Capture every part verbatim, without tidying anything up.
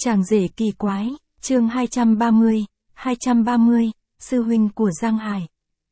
Chàng rể kỳ quái, chương hai trăm ba mươi, hai trăm ba mươi, sư huynh của Giang Hải.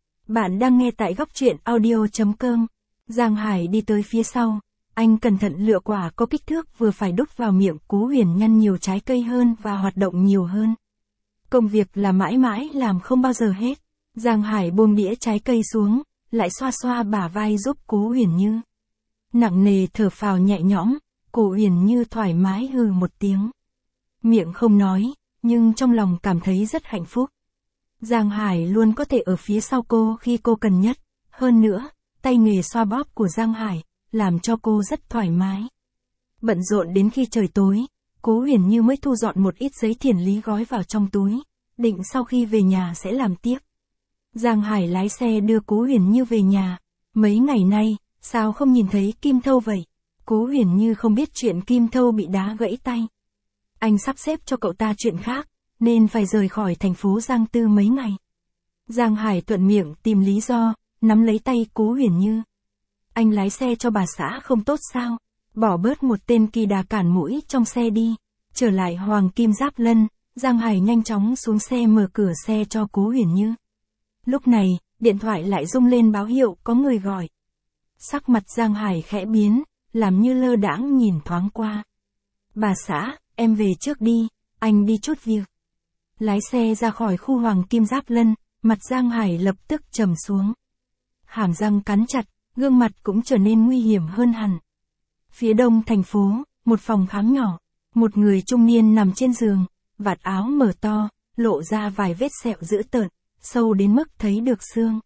Bạn đang nghe tại góc truyện audio.com. Giang Hải đi tới phía sau, anh cẩn thận lựa quả có kích thước vừa phải đút vào miệng Cố Huyền Nhân nhiều trái cây hơn và hoạt động nhiều hơn. Công việc là mãi mãi làm không bao giờ hết. Giang Hải buông đĩa trái cây xuống, lại xoa xoa bả vai giúp Cố Huyền Như. Nặng nề thở phào nhẹ nhõm, Cố Huyền Như thoải mái hừ một tiếng. Miệng không nói, nhưng trong lòng cảm thấy rất hạnh phúc. Giang Hải luôn có thể ở phía sau cô khi cô cần nhất. Hơn nữa, tay nghề xoa bóp của Giang Hải, làm cho cô rất thoải mái. Bận rộn đến khi trời tối, Cố Huyền Như mới thu dọn một ít giấy thiền lý gói vào trong túi, định sau khi về nhà sẽ làm tiếp. Giang Hải lái xe đưa Cố Huyền Như về nhà. Mấy ngày nay, sao không nhìn thấy Kim Thâu vậy? Cố Huyền Như không biết chuyện Kim Thâu bị đá gãy tay. Anh sắp xếp cho cậu ta chuyện khác, nên phải rời khỏi thành phố Giang Tư mấy ngày. Giang Hải thuận miệng tìm lý do, nắm lấy tay Cố Huyền Như. Anh lái xe cho bà xã không tốt sao? Bỏ bớt một tên kỳ đà cản mũi trong xe đi. Trở lại Hoàng Kim Giáp Lân, Giang Hải nhanh chóng xuống xe mở cửa xe cho Cố Huyền Như. Lúc này, điện thoại lại rung lên báo hiệu có người gọi. Sắc mặt Giang Hải khẽ biến, làm như lơ đãng nhìn thoáng qua. Bà xã, em về trước đi, anh đi chút việc. Lái xe ra khỏi khu Hoàng Kim Giáp Lân, mặt Giang Hải lập tức trầm xuống. Hàm răng cắn chặt, gương mặt cũng trở nên nguy hiểm hơn hẳn. Phía đông thành phố, một phòng khám nhỏ, một người trung niên nằm trên giường, vạt áo mở to, lộ ra vài vết sẹo dữ tợn, sâu đến mức thấy được xương.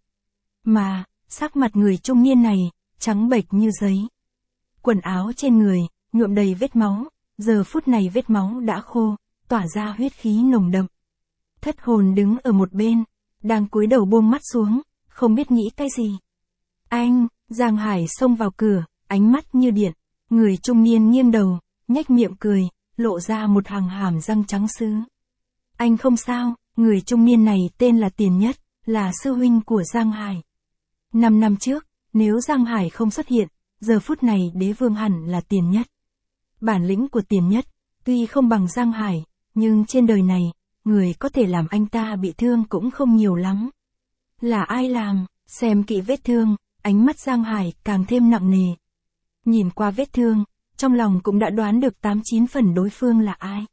Mà, sắc mặt người trung niên này, trắng bệch như giấy. Quần áo trên người, nhuộm đầy vết máu, giờ phút này vết máu đã khô, tỏa ra huyết khí nồng đậm. Thất hồn đứng ở một bên, đang cúi đầu buông mắt xuống, không biết nghĩ cái gì. Anh, Giang Hải xông vào cửa, ánh mắt như điện, người trung niên nghiêng đầu, nhếch miệng cười, lộ ra một hàng hàm răng trắng sứ. Anh không sao, người trung niên này tên là Tiền Nhất, là sư huynh của Giang Hải. Năm năm trước, nếu Giang Hải không xuất hiện, giờ phút này đế vương hẳn là Tiền Nhất. Bản lĩnh của Tiền Nhất, tuy không bằng Giang Hải, nhưng trên đời này, người có thể làm anh ta bị thương cũng không nhiều lắm. Là ai làm? Xem kỹ vết thương, ánh mắt Giang Hải càng thêm nặng nề. Nhìn qua vết thương, trong lòng cũng đã đoán được tám chín phần đối phương là ai.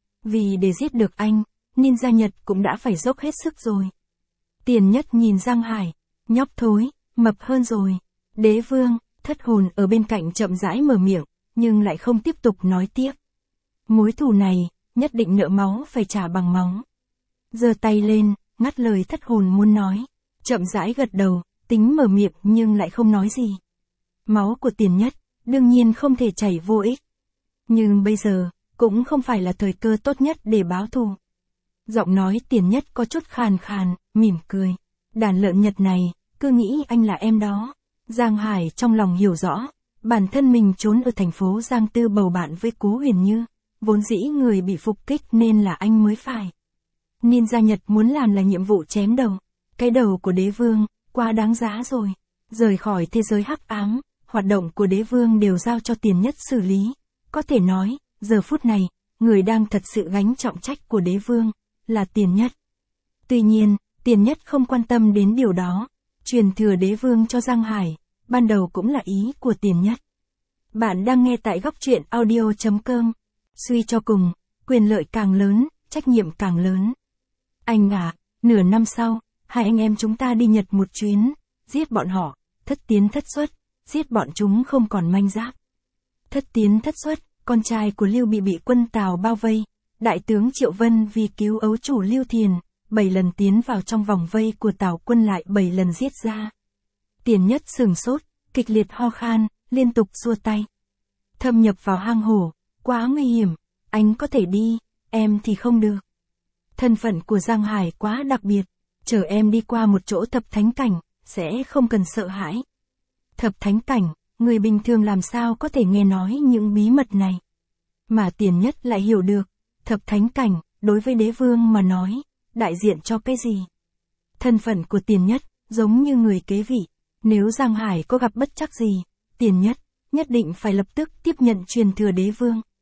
Vì để giết được anh, Ninja Nhật cũng đã phải dốc hết sức rồi. Tiền Nhất nhìn Giang Hải, nhóc thối, mập hơn rồi. Đế vương, thất hồn ở bên cạnh chậm rãi mở miệng, nhưng lại không tiếp tục nói tiếp. Mối thù này, nhất định nợ máu phải trả bằng máu. Giơ tay lên, ngắt lời thất hồn muốn nói. Chậm rãi gật đầu, tính mở miệng nhưng lại không nói gì. Máu của Tiền Nhất, đương nhiên không thể chảy vô ích. Nhưng bây giờ, cũng không phải là thời cơ tốt nhất để báo thù. Giọng nói Tiền Nhất có chút khàn khàn, mỉm cười. Đàn lợn Nhật này, cứ nghĩ anh là em đó. Giang Hải trong lòng hiểu rõ, bản thân mình trốn ở thành phố Giang Tư bầu bạn với Cố Huyền Như. Vốn dĩ người bị phục kích nên là anh mới phải. Ninja Nhật muốn làm là nhiệm vụ chém đầu. Cái đầu của đế vương, quá đáng giá rồi. Rời khỏi thế giới hắc ám, hoạt động của đế vương đều giao cho Tiền Nhất xử lý. Có thể nói, giờ phút này, người đang thật sự gánh trọng trách của đế vương, là Tiền Nhất. Tuy nhiên, Tiền Nhất không quan tâm đến điều đó. Truyền thừa đế vương cho Giang Hải, ban đầu cũng là ý của Tiền Nhất. Bạn đang nghe tại góc truyện audio.com. Suy cho cùng, quyền lợi càng lớn, trách nhiệm càng lớn. Anh à, nửa năm sau, hai anh em chúng ta đi Nhật một chuyến, giết bọn họ, thất tiến thất xuất, giết bọn chúng không còn manh giáp. Thất tiến thất xuất, con trai của Lưu Bị bị quân Tào bao vây, đại tướng Triệu Vân vì cứu ấu chủ Lưu Thiền, bảy lần tiến vào trong vòng vây của Tào quân lại bảy lần giết ra. Tiền Nhất sừng sốt, kịch liệt ho khan, liên tục xua tay. Thâm nhập vào hang hổ, quá nguy hiểm, anh có thể đi, em thì không được. Thân phận của Giang Hải quá đặc biệt, chờ em đi qua một chỗ thập thánh cảnh, sẽ không cần sợ hãi. Thập thánh cảnh, người bình thường làm sao có thể nghe nói những bí mật này. Mà Tiền Nhất lại hiểu được, thập thánh cảnh, đối với đế vương mà nói, đại diện cho cái gì. Thân phận của Tiền Nhất, giống như người kế vị, nếu Giang Hải có gặp bất trắc gì, Tiền Nhất, nhất định phải lập tức tiếp nhận truyền thừa đế vương.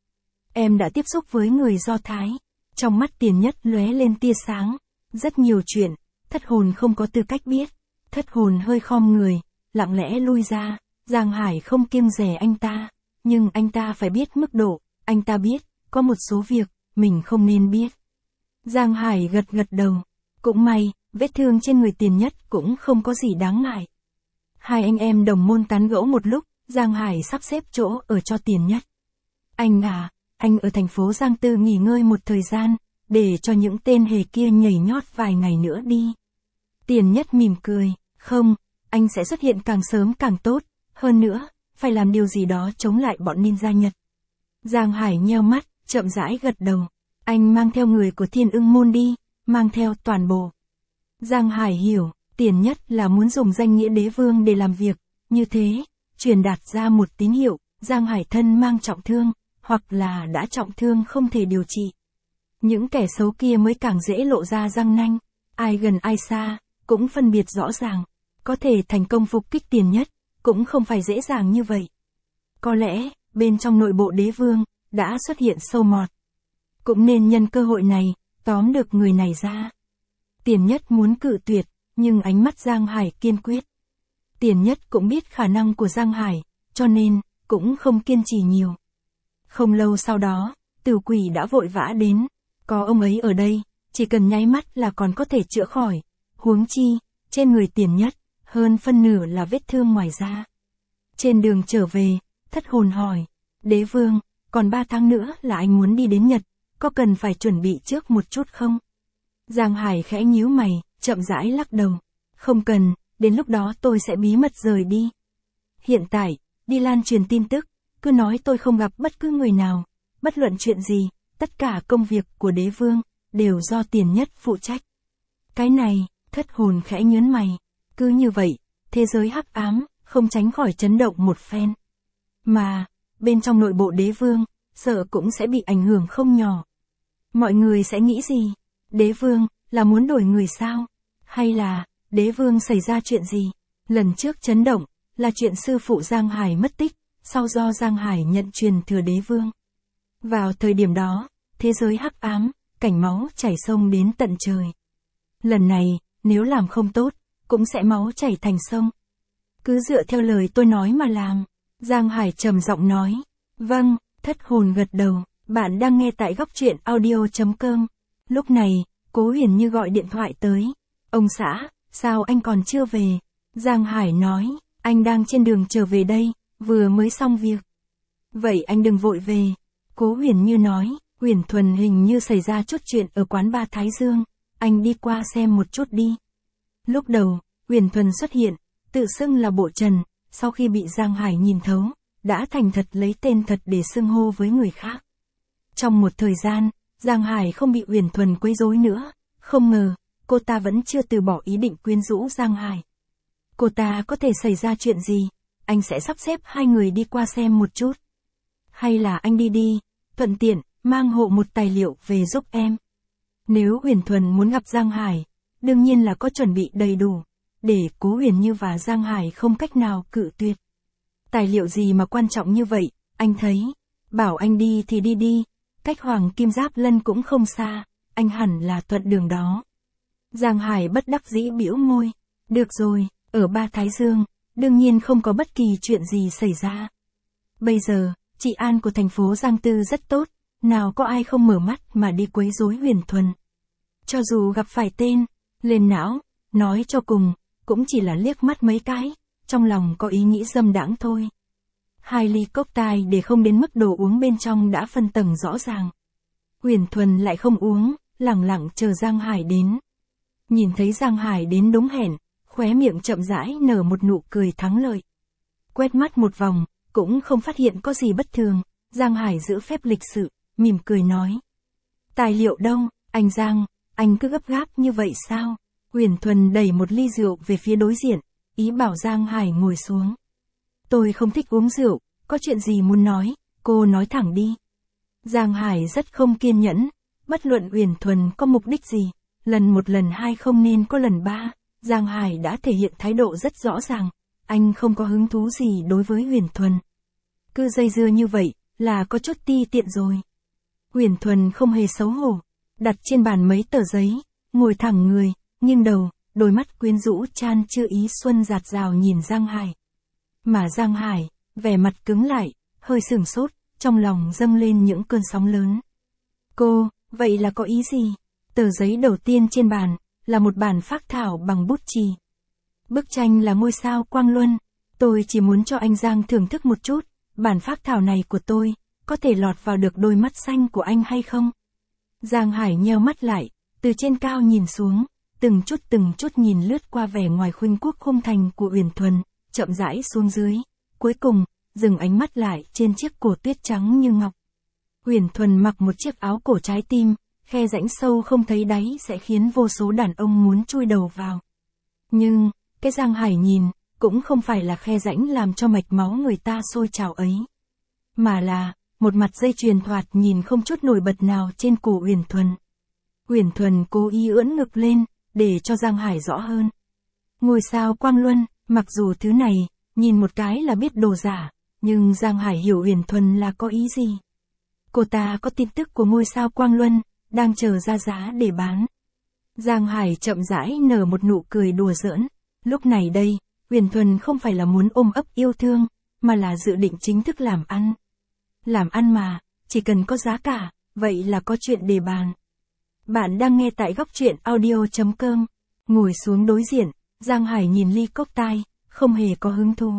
em đã tiếp xúc với người Do Thái. Trong mắt Tiền Nhất lóe lên tia sáng. Rất nhiều chuyện, thất hồn không có tư cách biết. Thất hồn hơi khom người, lặng lẽ lui ra. Giang Hải không kiêng dè anh ta, nhưng anh ta phải biết mức độ. Anh ta biết, có một số việc, mình không nên biết. Giang Hải gật gật đầu. Cũng may, vết thương trên người Tiền Nhất cũng không có gì đáng ngại. Hai anh em đồng môn tán gẫu một lúc, Giang Hải sắp xếp chỗ ở cho Tiền Nhất. Anh à, anh ở thành phố Giang Tư nghỉ ngơi một thời gian, để cho những tên hề kia nhảy nhót vài ngày nữa đi. Tiền Nhất mỉm cười, không, anh sẽ xuất hiện càng sớm càng tốt, hơn nữa, phải làm điều gì đó chống lại bọn ninja Nhật. Giang Hải nheo mắt, chậm rãi gật đầu, anh mang theo người của Thiên Ưng Môn đi, mang theo toàn bộ. Giang Hải hiểu, Tiền Nhất là muốn dùng danh nghĩa đế vương để làm việc, như thế, truyền đạt ra một tín hiệu, Giang Hải thân mang trọng thương, hoặc là đã trọng thương không thể điều trị. Những kẻ xấu kia mới càng dễ lộ ra răng nanh, ai gần ai xa, cũng phân biệt rõ ràng, có thể thành công phục kích Tiền Nhất, cũng không phải dễ dàng như vậy. Có lẽ, bên trong nội bộ đế vương, đã xuất hiện sâu mọt. Cũng nên nhân cơ hội này, tóm được người này ra. Tiền Nhất muốn cự tuyệt, nhưng ánh mắt Giang Hải kiên quyết. Tiền Nhất cũng biết khả năng của Giang Hải, cho nên, cũng không kiên trì nhiều. Không lâu sau đó, Tử Quỷ đã vội vã đến, có ông ấy ở đây, chỉ cần nháy mắt là còn có thể chữa khỏi. Huống chi, trên người Tiền Nhất, hơn phân nửa là vết thương ngoài da. Trên đường trở về, thất hồn hỏi, đế vương, còn ba tháng nữa là anh muốn đi đến Nhật, có cần phải chuẩn bị trước một chút không? Giang Hải khẽ nhíu mày, chậm rãi lắc đầu, không cần, đến lúc đó tôi sẽ bí mật rời đi. Hiện tại, đi lan truyền tin tức, cứ nói tôi không gặp bất cứ người nào, bất luận chuyện gì, tất cả công việc của đế vương, đều do Tiền Nhất phụ trách. Cái này, thất hồn khẽ nhớn mày, cứ như vậy, thế giới hắc ám, không tránh khỏi chấn động một phen. Mà, bên trong nội bộ đế vương, sợ cũng sẽ bị ảnh hưởng không nhỏ. Mọi người sẽ nghĩ gì? Đế vương, là muốn đổi người sao? Hay là, đế vương xảy ra chuyện gì? Lần trước chấn động, là chuyện sư phụ Giang Hải mất tích, sau do Giang Hải nhận truyền thừa đế vương. Vào thời điểm đó, thế giới hắc ám, cảnh máu chảy sông đến tận trời. Lần này, nếu làm không tốt, cũng sẽ máu chảy thành sông. Cứ dựa theo lời tôi nói mà làm. Giang Hải trầm giọng nói. Vâng, thất hồn gật đầu. Bạn đang nghe tại góc truyện audio chấm com. Lúc này, Cố Huyền Như gọi điện thoại tới. Ông xã, sao anh còn chưa về? Giang Hải nói, anh đang trên đường trở về đây, vừa mới xong việc. Vậy anh đừng vội về. Cố Huyền Như nói, Huyền Thuần hình như xảy ra chút chuyện ở quán bar Thái Dương. Anh đi qua xem một chút đi. Lúc đầu, Huyền Thuần xuất hiện, tự xưng là Bộ Trần, sau khi bị Giang Hải nhìn thấu, đã thành thật lấy tên thật để xưng hô với người khác. Trong một thời gian, Giang Hải không bị Huyền Thuần quấy rối nữa, không ngờ, cô ta vẫn chưa từ bỏ ý định quyến rũ Giang Hải. Cô ta có thể xảy ra chuyện gì, anh sẽ sắp xếp hai người đi qua xem một chút. Hay là anh đi đi, thuận tiện, mang hộ một tài liệu về giúp em. Nếu Huyền Thuần muốn gặp Giang Hải, đương nhiên là có chuẩn bị đầy đủ, để Cố Huyền Như và Giang Hải không cách nào cự tuyệt. Tài liệu gì mà quan trọng như vậy, anh thấy, bảo anh đi thì đi đi, cách Hoàng Kim Giáp Lân cũng không xa, anh hẳn là thuận đường đó. Giang Hải bất đắc dĩ bĩu môi, được rồi, ở Ba Thái Dương, đương nhiên không có bất kỳ chuyện gì xảy ra. Bây giờ, trị an của thành phố Giang Tư rất tốt, nào có ai không mở mắt mà đi quấy rối Huyền Thuần. Cho dù gặp phải tên, lên não, nói cho cùng, cũng chỉ là liếc mắt mấy cái, trong lòng có ý nghĩ dâm đãng thôi. Hai ly cốc tai để không đến mức đồ uống bên trong đã phân tầng rõ ràng. Huyền Thuần lại không uống, lẳng lặng chờ Giang Hải đến. Nhìn thấy Giang Hải đến đúng hẹn, khóe miệng chậm rãi nở một nụ cười thắng lợi. Quét mắt một vòng, cũng không phát hiện có gì bất thường, Giang Hải giữ phép lịch sự, mỉm cười nói. Tài liệu đâu, anh Giang, anh cứ gấp gáp như vậy sao? Huyền Thuần đẩy một ly rượu về phía đối diện, ý bảo Giang Hải ngồi xuống. Tôi không thích uống rượu, có chuyện gì muốn nói, cô nói thẳng đi. Giang Hải rất không kiên nhẫn, bất luận Huyền Thuần có mục đích gì, lần một lần hai không nên có lần ba, Giang Hải đã thể hiện thái độ rất rõ ràng, anh không có hứng thú gì đối với Huyền Thuần. Cứ dây dưa như vậy, là có chút ti tiện rồi. Uyển Thuần không hề xấu hổ, đặt trên bàn mấy tờ giấy, ngồi thẳng người, nghiêng đầu, đôi mắt quyến rũ chan chứa ý xuân dạt dào nhìn Giang Hải. Mà Giang Hải, vẻ mặt cứng lại, hơi sửng sốt, trong lòng dâng lên những cơn sóng lớn. Cô, vậy là có ý gì? Tờ giấy đầu tiên trên bàn, là một bản phác thảo bằng bút chì. Bức tranh là ngôi sao quang luân, tôi chỉ muốn cho anh Giang thưởng thức một chút, bản phác thảo này của tôi, có thể lọt vào được đôi mắt xanh của anh hay không? Giang Hải nheo mắt lại, từ trên cao nhìn xuống, từng chút từng chút nhìn lướt qua vẻ ngoài khuynh quốc khung thành của Uyển Thuần, chậm rãi xuống dưới, cuối cùng, dừng ánh mắt lại trên chiếc cổ tuyết trắng như ngọc. Uyển Thuần mặc một chiếc áo cổ trái tim, khe rãnh sâu không thấy đáy sẽ khiến vô số đàn ông muốn chui đầu vào. Nhưng, cái Giang Hải nhìn, cũng không phải là khe rãnh làm cho mạch máu người ta sôi trào ấy. Mà là, một mặt dây chuyền thoạt nhìn không chút nổi bật nào trên cổ Uyển Thuần. Uyển Thuần cố ý ưỡn ngực lên, để cho Giang Hải rõ hơn. Ngôi sao quang luân, mặc dù thứ này, nhìn một cái là biết đồ giả, nhưng Giang Hải hiểu Uyển Thuần là có ý gì. Cô ta có tin tức của ngôi sao quang luân, đang chờ ra giá để bán. Giang Hải chậm rãi nở một nụ cười đùa giỡn. Lúc này đây, Uyển Thuần không phải là muốn ôm ấp yêu thương, mà là dự định chính thức làm ăn. Làm ăn mà, chỉ cần có giá cả, vậy là có chuyện để bàn. Bạn đang nghe tại góc truyện audio chấm com. Ngồi xuống đối diện, Giang Hải nhìn ly cốc tai, không hề có hứng thú.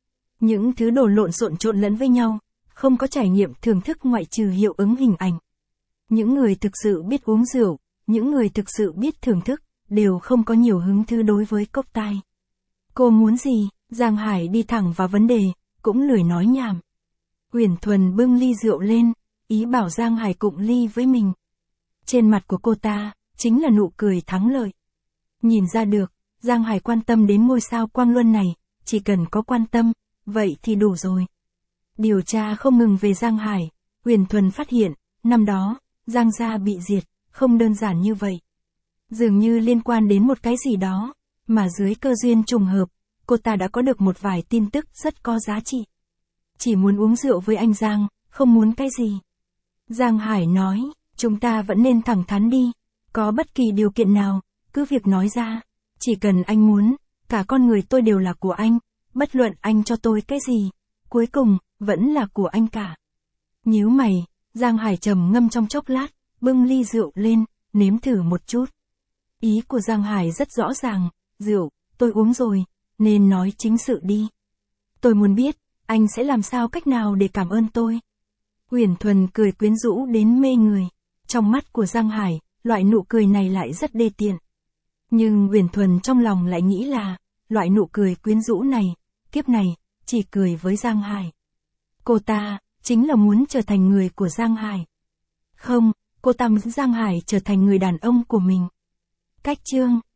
Những thứ đồ lộn xộn trộn lẫn với nhau, không có trải nghiệm thưởng thức ngoại trừ hiệu ứng hình ảnh. Những người thực sự biết uống rượu, những người thực sự biết thưởng thức, đều không có nhiều hứng thú đối với cốc tai. Cô muốn gì? Giang Hải đi thẳng vào vấn đề, cũng lười nói nhảm. Uyển Thuần bưng ly rượu lên, ý bảo Giang Hải cụng ly với mình. Trên mặt của cô ta, chính là nụ cười thắng lợi. Nhìn ra được, Giang Hải quan tâm đến ngôi sao quang luân này, chỉ cần có quan tâm, vậy thì đủ rồi. Điều tra không ngừng về Giang Hải, Uyển Thuần phát hiện, năm đó, Giang gia bị diệt, không đơn giản như vậy. Dường như liên quan đến một cái gì đó, mà dưới cơ duyên trùng hợp, cô ta đã có được một vài tin tức rất có giá trị. Chỉ muốn uống rượu với anh Giang, không muốn cái gì. Giang Hải nói, chúng ta vẫn nên thẳng thắn đi, có bất kỳ điều kiện nào, cứ việc nói ra. Chỉ cần anh muốn, cả con người tôi đều là của anh, bất luận anh cho tôi cái gì, cuối cùng, vẫn là của anh cả. Nhíu mày, Giang Hải trầm ngâm trong chốc lát, bưng ly rượu lên, nếm thử một chút. Ý của Giang Hải rất rõ ràng, rượu, tôi uống rồi, nên nói chính sự đi. Tôi muốn biết, anh sẽ làm sao cách nào để cảm ơn tôi. Uyển Thuần cười quyến rũ đến mê người. Trong mắt của Giang Hải, loại nụ cười này lại rất đê tiện. Nhưng Uyển Thuần trong lòng lại nghĩ là, loại nụ cười quyến rũ này, kiếp này, chỉ cười với Giang Hải. Cô ta, chính là muốn trở thành người của Giang Hải. Không, cô ta muốn Giang Hải trở thành người đàn ông của mình. Cách chương